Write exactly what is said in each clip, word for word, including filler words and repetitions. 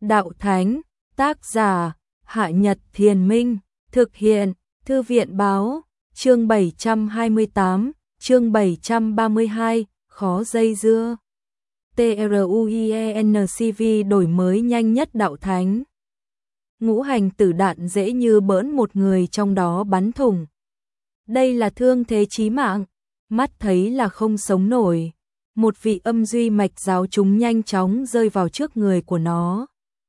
Đạo Thánh, tác giả, Hạ Nhật Thiền Minh, thực hiện, Thư viện Báo, chương bảy trăm hai mươi tám, chương bảy trăm ba mươi hai, khó dây dưa. TRUIENCV đổi mới nhanh nhất Đạo Thánh. Ngũ hành tử đạn dễ như bỡn một người trong đó bắn thủng. Đây là thương thế chí mạng, mắt thấy là không sống nổi. Một vị âm duy mạch giáo chúng nhanh chóng rơi vào trước người của nó.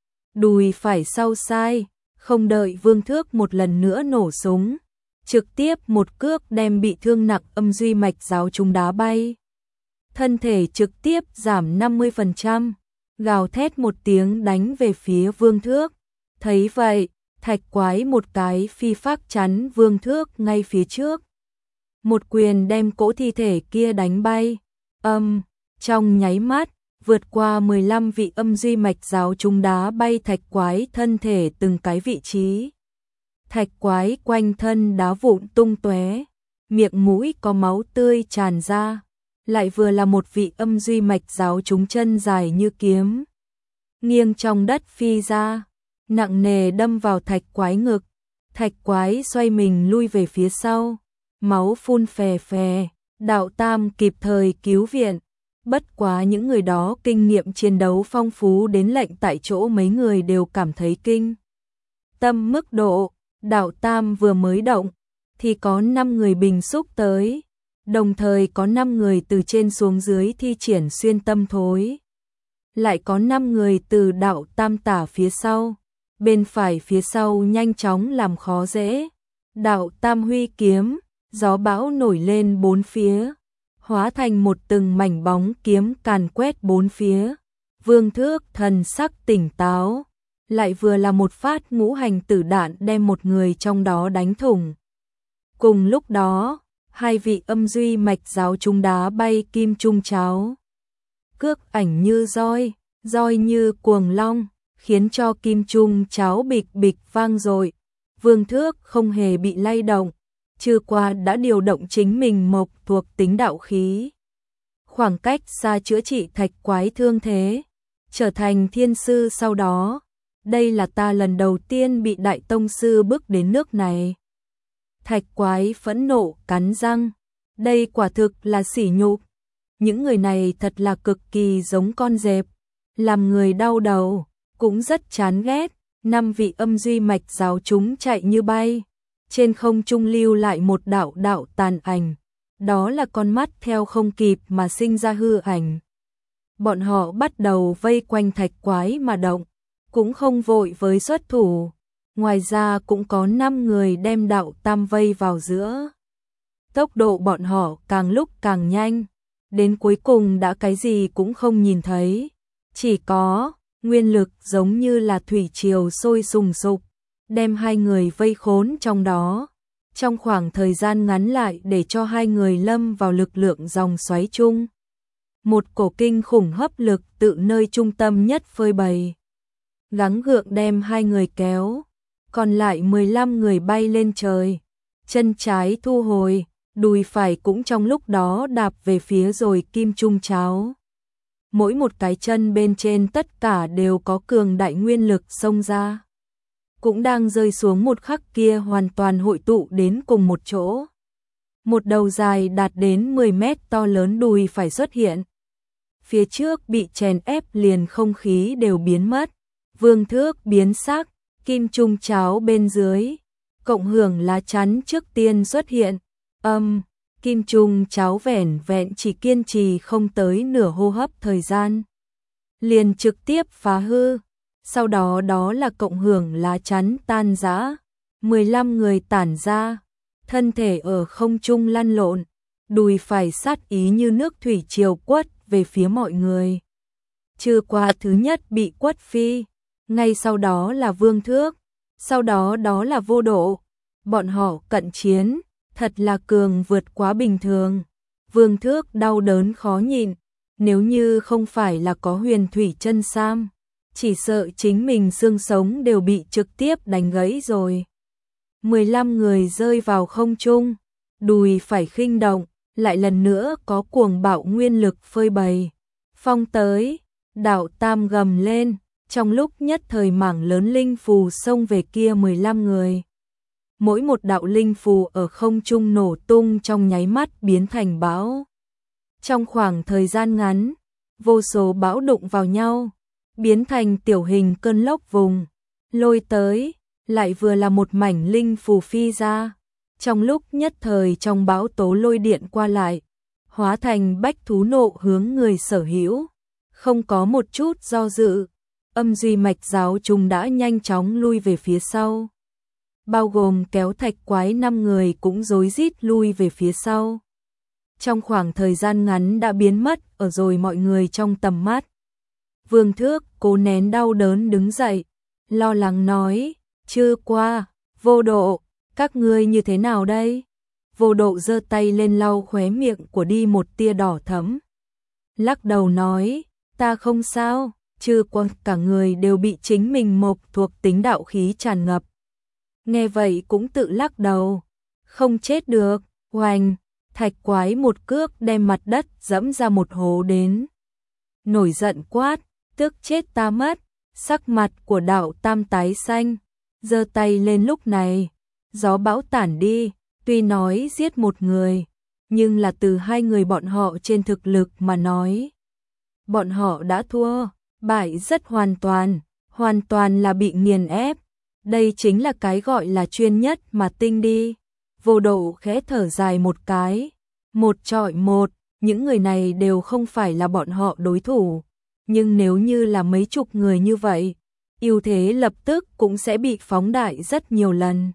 Đùi phải sau sai, không đợi Vương Thước một lần nữa nổ súng, trực tiếp một cước đem bị thương nặng âm duy mạch giáo chúng đá bay. Thân thể trực tiếp giảm năm mươi phần trăm, gào thét một tiếng đánh về phía Vương Thước. Thấy vậy, Thạch Quái một cái phi phác chắn Vương Thước ngay phía trước. Một quyền đem cỗ thi thể kia đánh bay. Âm, trong nháy mắt, vượt qua mười lăm vị âm duy mạch giáo chúng đá bay Thạch Quái thân thể từng cái vị trí. Thạch Quái quanh thân đá vụn tung tóe, miệng mũi có máu tươi tràn ra, lại vừa là một vị âm duy mạch giáo chúng chân dài như kiếm, nghiêng trong đất phi ra, nặng nề đâm vào Thạch Quái ngực. Thạch Quái xoay mình lui về phía sau, máu phun phè phè. Đạo Tam kịp thời cứu viện, bất quá những người đó kinh nghiệm chiến đấu phong phú đến lệnh tại chỗ mấy người đều cảm thấy kinh tâm mức độ. Đạo Tam vừa mới động thì có năm người bình xúc tới, đồng thời có năm người từ trên xuống dưới thi triển xuyên tâm thối. Lại có năm người từ Đạo Tam tả phía sau, bên phải phía sau nhanh chóng làm khó dễ. Đạo Tam huy kiếm, gió bão nổi lên bốn phía, hóa thành một từng mảnh bóng kiếm càn quét bốn phía. Vương Thước thần sắc tỉnh táo, lại vừa là một phát ngũ hành tử đạn đem một người trong đó đánh thủng. Cùng lúc đó, hai vị âm duy mạch giáo chúng đá bay kim trung cháo. Cước ảnh như roi, roi như cuồng long, khiến cho kim trung cháo bịch bịch vang dội. Vương Thước không hề bị lay động, trừ qua đã điều động chính mình mộc thuộc tính đạo khí. Khoảng cách xa chữa trị Thạch Quái thương thế, trở thành thiên sư sau đó. Đây là ta lần đầu tiên bị đại tông sư bước đến nước này. Thạch Quái phẫn nộ cắn răng, đây quả thực là sỉ nhục. Những người này thật là cực kỳ giống con dẹp, làm người đau đầu, cũng rất chán ghét. Năm vị âm duy mạch giáo chúng chạy như bay, trên không trung lưu lại một đạo đạo tàn ảnh, đó là con mắt theo không kịp mà sinh ra hư ảnh. Bọn họ bắt đầu vây quanh Thạch Quái mà động, cũng không vội với xuất thủ. Ngoài ra cũng có năm người đem Đạo Tam vây vào giữa. Tốc độ bọn họ càng lúc càng nhanh, đến cuối cùng đã cái gì cũng không nhìn thấy, chỉ có nguyên lực giống như là thủy triều sôi sùng sục, đem hai người vây khốn trong đó. Trong khoảng thời gian ngắn lại để cho hai người lâm vào lực lượng dòng xoáy chung. Một cổ kinh khủng hấp lực tự nơi trung tâm nhất phơi bày, gắng gượng đem hai người kéo, còn lại mười lăm người bay lên trời. Chân trái thu hồi, đùi phải cũng trong lúc đó đạp về phía rồi kim trung cháo. Mỗi một cái chân bên trên tất cả đều có cường đại nguyên lực xông ra, cũng đang rơi xuống một khắc kia hoàn toàn hội tụ đến cùng một chỗ. Một đầu dài đạt đến mười mét to lớn đùi phải xuất hiện. Phía trước bị chèn ép liền không khí đều biến mất. Vương Thước biến sắc, kim trung cháo bên dưới, cộng hưởng lá chắn trước tiên xuất hiện. Âm, kim trung cháo vẻn vẹn chỉ kiên trì không tới nửa hô hấp thời gian, liền trực tiếp phá hư. Sau đó đó là cộng hưởng lá chắn tan rã, mười lăm người tản ra, thân thể ở không trung lăn lộn, đùi phải sát ý như nước thủy triều quất về phía mọi người. Trừ qua thứ nhất bị quất phi, ngay sau đó là Vương Thước, sau đó đó là Vô Độ. Bọn họ cận chiến, thật là cường vượt quá bình thường. Vương Thước đau đớn khó nhịn, nếu như không phải là có huyền thủy chân sam, chỉ sợ chính mình xương sống đều bị trực tiếp đánh gãy rồi. mười lăm người rơi vào không trung, đùi phải khinh động, lại lần nữa có cuồng bạo nguyên lực phơi bày. Phong tới, Đạo Tam gầm lên, Trong lúc nhất thời mảng lớn linh phù xông về kia mười lăm người. Mỗi một đạo linh phù ở không trung nổ tung trong nháy mắt biến thành bão. Trong khoảng thời gian ngắn, vô số bão đụng vào nhau, biến thành tiểu hình cơn lốc vùng, lôi tới, lại vừa là một mảnh linh phù phi ra. Trong lúc nhất thời trong bão tố lôi điện qua lại, hóa thành bách thú nộ hướng người sở hữu, không có một chút do dự. Âm duy mạch giáo chúng đã nhanh chóng lui về phía sau. Bao gồm kéo thạch quái năm người cũng rối rít lui về phía sau. Trong khoảng thời gian ngắn đã biến mất ở rồi mọi người trong tầm mắt. Vương Thước cố nén đau đớn đứng dậy, lo lắng nói, chưa qua, Vô Độ, các ngươi như thế nào đây? Vô Độ giơ tay lên lau khóe miệng của đi một tia đỏ thẫm. Lắc đầu nói, ta không sao, chưa qua cả người đều bị chính mình mộc thuộc tính đạo khí tràn ngập. Nghe vậy cũng tự lắc đầu, không chết được, oanh, thạch quái một cước đem mặt đất dẫm ra một hố đến. Nổi giận quát, tức chết ta mất, sắc mặt của đạo tam tái xanh, giơ tay lên lúc này, gió bão tản đi, tuy nói giết một người, nhưng là từ hai người bọn họ trên thực lực mà nói. Bọn họ đã thua, bại rất hoàn toàn, hoàn toàn là bị nghiền ép. Đây chính là cái gọi là chuyên nhất mà tinh đi. Vô Độ khẽ thở dài một cái, một trọi một, những người này đều không phải là bọn họ đối thủ. Nhưng nếu như là mấy chục người như vậy, ưu thế lập tức cũng sẽ bị phóng đại rất nhiều lần.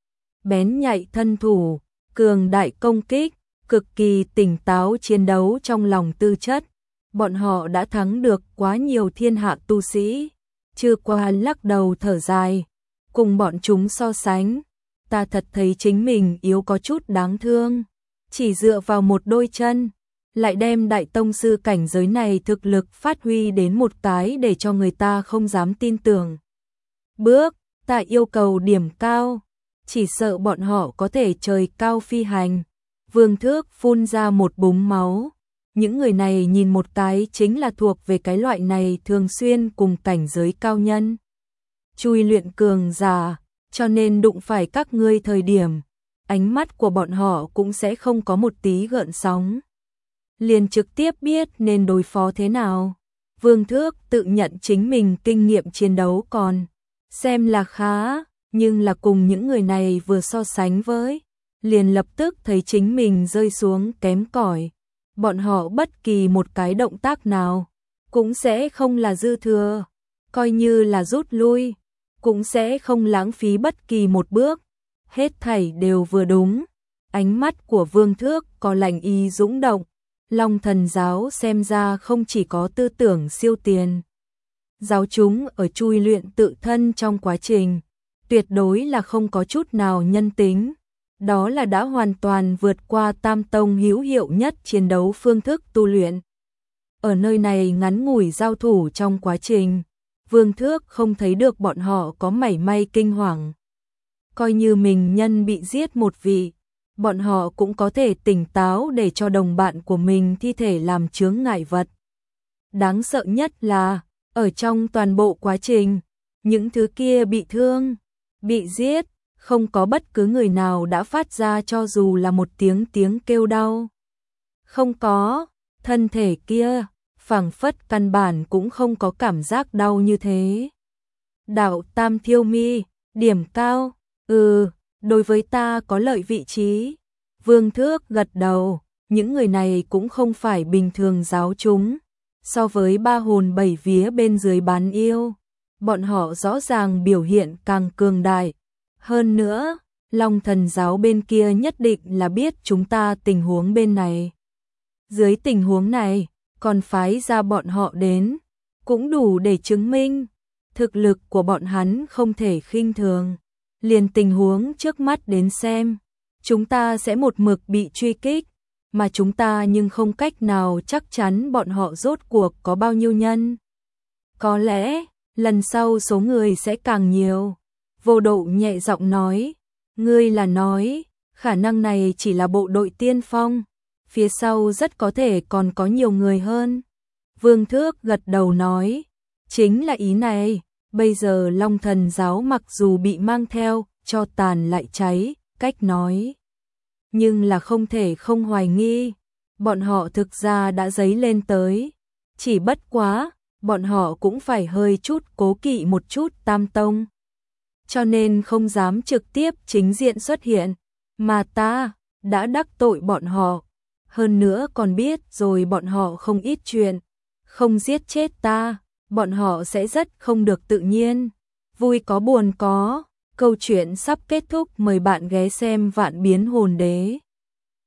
Bén nhạy thân thủ, cường đại công kích, cực kỳ tỉnh táo chiến đấu trong lòng tư chất. Bọn họ đã thắng được quá nhiều thiên hạ tu sĩ. Chưa qua lắc đầu thở dài, cùng bọn chúng so sánh, ta thật thấy chính mình yếu có chút đáng thương. Chỉ dựa vào một đôi chân, lại đem đại tông sư cảnh giới này thực lực phát huy đến một cái để cho người ta không dám tin tưởng. Bước, ta yêu cầu điểm cao, chỉ sợ bọn họ có thể trời cao phi hành. Vương Thước phun ra một búng máu. Những người này nhìn một cái chính là thuộc về cái loại này thường xuyên cùng cảnh giới cao nhân. Chui luyện cường giả, cho nên đụng phải các ngươi thời điểm, ánh mắt của bọn họ cũng sẽ không có một tí gợn sóng. Liền trực tiếp biết nên đối phó thế nào. Vương Thước tự nhận chính mình kinh nghiệm chiến đấu còn xem là khá, nhưng là cùng những người này vừa so sánh với, liền lập tức thấy chính mình rơi xuống kém cỏi. Bọn họ bất kỳ một cái động tác nào cũng sẽ không là dư thừa, coi như là rút lui, cũng sẽ không lãng phí bất kỳ một bước, hết thảy đều vừa đúng. Ánh mắt của Vương Thước có lạnh ý dũng động, Long Thần giáo xem ra không chỉ có tư tưởng siêu tiền. Giáo chúng ở chui luyện tự thân trong quá trình, tuyệt đối là không có chút nào nhân tính. Đó là đã hoàn toàn vượt qua tam tông hữu hiệu nhất chiến đấu phương thức tu luyện. Ở nơi này ngắn ngủi giao thủ trong quá trình, Vương Thước không thấy được bọn họ có mảy may kinh hoàng. Coi như mình nhân bị giết một vị, bọn họ cũng có thể tỉnh táo để cho đồng bạn của mình thi thể làm chướng ngại vật. Đáng sợ nhất là, ở trong toàn bộ quá trình, những thứ kia bị thương, bị giết, không có bất cứ người nào đã phát ra cho dù là một tiếng tiếng kêu đau. Không có, thân thể kia, phảng phất căn bản cũng không có cảm giác đau như thế. Đạo Tam Thiêu Mi, điểm cao, ừ, đối với ta có lợi vị trí. Vương Thước gật đầu, những người này cũng không phải bình thường giáo chúng. So với ba hồn bảy vía bên dưới bán yêu, bọn họ rõ ràng biểu hiện càng cường đại. Hơn nữa, Long Thần giáo bên kia nhất định là biết chúng ta tình huống bên này. Dưới tình huống này, còn phái ra bọn họ đến, cũng đủ để chứng minh thực lực của bọn hắn không thể khinh thường. Liền tình huống trước mắt đến xem, chúng ta sẽ một mực bị truy kích, mà chúng ta nhưng không cách nào chắc chắn bọn họ rốt cuộc có bao nhiêu nhân. Có lẽ, lần sau số người sẽ càng nhiều. Vô Độ nhẹ giọng nói, ngươi là nói, khả năng này chỉ là bộ đội tiên phong, phía sau rất có thể còn có nhiều người hơn. Vương Thước gật đầu nói, chính là ý này, Bây giờ Long Thần giáo mặc dù bị mang theo, cho tàn lại cháy, cách nói. Nhưng là không thể không hoài nghi, bọn họ thực ra đã dấy lên tới. Chỉ bất quá, bọn họ cũng phải hơi chút cố kỵ một chút Tam Tông. Cho nên không dám trực tiếp chính diện xuất hiện, mà ta đã đắc tội bọn họ. Hơn nữa còn biết rồi bọn họ không ít chuyện, không giết chết ta, bọn họ sẽ rất không được tự nhiên. Vui có buồn có, câu chuyện sắp kết thúc, mời bạn ghé xem Vạn Biến Hồn Đế.